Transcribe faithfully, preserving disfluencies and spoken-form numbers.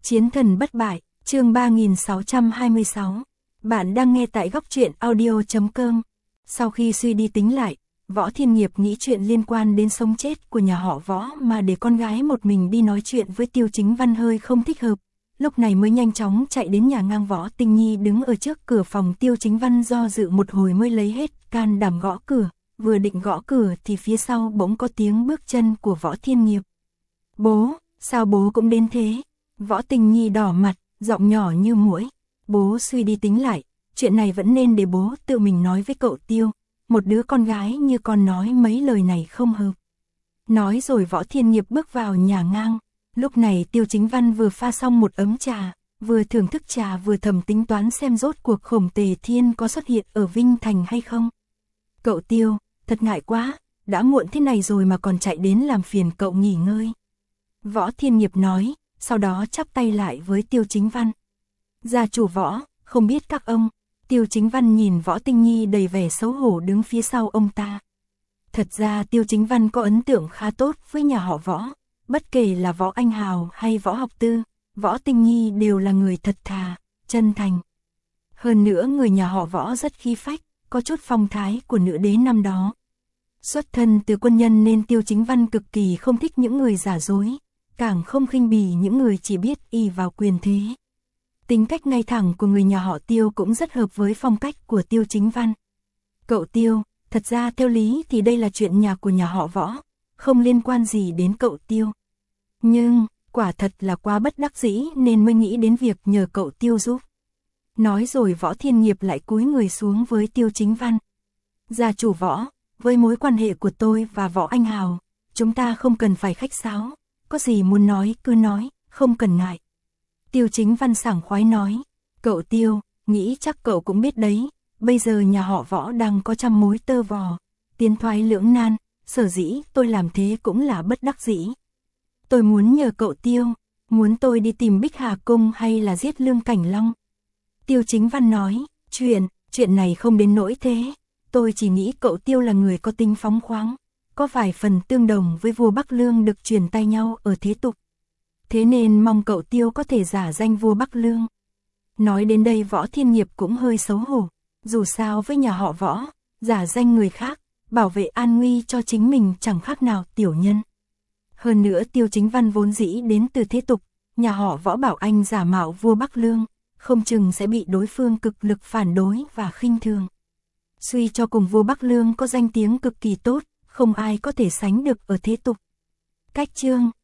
Chiến thần bất bại, chương ba nghìn sáu trăm hai mươi sáu. Bạn đang nghe tại góc truyện audio chấm com. Sau khi suy đi tính lại, Võ Thiên Nghiệp nghĩ chuyện liên quan đến sống chết của nhà họ Võ mà để con gái một mình đi nói chuyện với Tiêu Chính Văn hơi không thích hợp. Lúc này mới nhanh chóng chạy đến nhà ngang. Võ Tinh Nhi đứng ở trước cửa phòng Tiêu Chính Văn do dự một hồi mới lấy hết can đảm gõ cửa. Vừa định gõ cửa thì phía sau bỗng có tiếng bước chân của Võ Thiên Nghiệp. Bố, sao bố cũng đến thế? Võ Tinh Nhi đỏ mặt, giọng nhỏ như muỗi. Bố suy đi tính lại, chuyện này vẫn nên để bố tự mình nói với cậu Tiêu. Một đứa con gái như con nói mấy lời này không hợp. Nói rồi Võ Thiên Nghiệp bước vào nhà ngang. Lúc này Tiêu Chính Văn vừa pha xong một ấm trà, vừa thưởng thức trà vừa thầm tính toán xem rốt cuộc Khổng Tề Thiên có xuất hiện ở Vinh Thành hay không. Cậu Tiêu, thật ngại quá, đã muộn thế này rồi mà còn chạy đến làm phiền cậu nghỉ ngơi. Võ Thiên Nghiệp nói, sau đó chắp tay lại với Tiêu Chính Văn. Gia chủ Võ, không biết các ông. Tiêu Chính Văn nhìn Võ Tinh Nhi đầy vẻ xấu hổ đứng phía sau ông ta. Thật ra Tiêu Chính Văn có ấn tượng khá tốt với nhà họ Võ. Bất kể là Võ Anh Hào hay Võ Học Tư, Võ Tinh Nhi đều là người thật thà, chân thành. Hơn nữa người nhà họ Võ rất khí phách, có chút phong thái của nữ đế năm đó. Xuất thân từ quân nhân nên Tiêu Chính Văn cực kỳ không thích những người giả dối, càng không khinh bỉ những người chỉ biết ỷ vào quyền thế. Tính cách ngay thẳng của người nhà họ Tiêu cũng rất hợp với phong cách của Tiêu Chính Văn. Cậu Tiêu, thật ra theo lý thì đây là chuyện nhà của nhà họ Võ, không liên quan gì đến cậu Tiêu. Nhưng, quả thật là quá bất đắc dĩ nên mới nghĩ đến việc nhờ cậu Tiêu giúp. Nói rồi Võ Thiên Nghiệp lại cúi người xuống với Tiêu Chính Văn. Gia chủ Võ, với mối quan hệ của tôi và Võ Anh Hào, chúng ta không cần phải khách sáo, có gì muốn nói cứ nói, không cần ngại. Tiêu Chính Văn sảng khoái nói, cậu Tiêu, nghĩ chắc cậu cũng biết đấy, bây giờ nhà họ Võ đang có trăm mối tơ vò, tiến thoái lưỡng nan, sở dĩ tôi làm thế cũng là bất đắc dĩ. Tôi muốn nhờ cậu Tiêu, muốn tôi đi tìm Bích Hà Cung hay là giết Lương Cảnh Long. Tiêu Chính Văn nói, chuyện, chuyện này không đến nỗi thế, tôi chỉ nghĩ cậu Tiêu là người có tính phóng khoáng, có vài phần tương đồng với vua Bắc Lương được truyền tay nhau ở thế tục. Thế nên mong cậu Tiêu có thể giả danh vua Bắc Lương. Nói đến đây Võ Thiên Nghiệp cũng hơi xấu hổ, dù sao với nhà họ Võ, giả danh người khác, bảo vệ an nguy cho chính mình chẳng khác nào tiểu nhân. Hơn nữa Tiêu Chính Văn vốn dĩ đến từ thế tục, nhà họ Võ bảo anh giả mạo vua Bắc Lương, không chừng sẽ bị đối phương cực lực phản đối và khinh thường. Suy cho cùng vua Bắc Lương có danh tiếng cực kỳ tốt, không ai có thể sánh được ở thế tục. Cách chương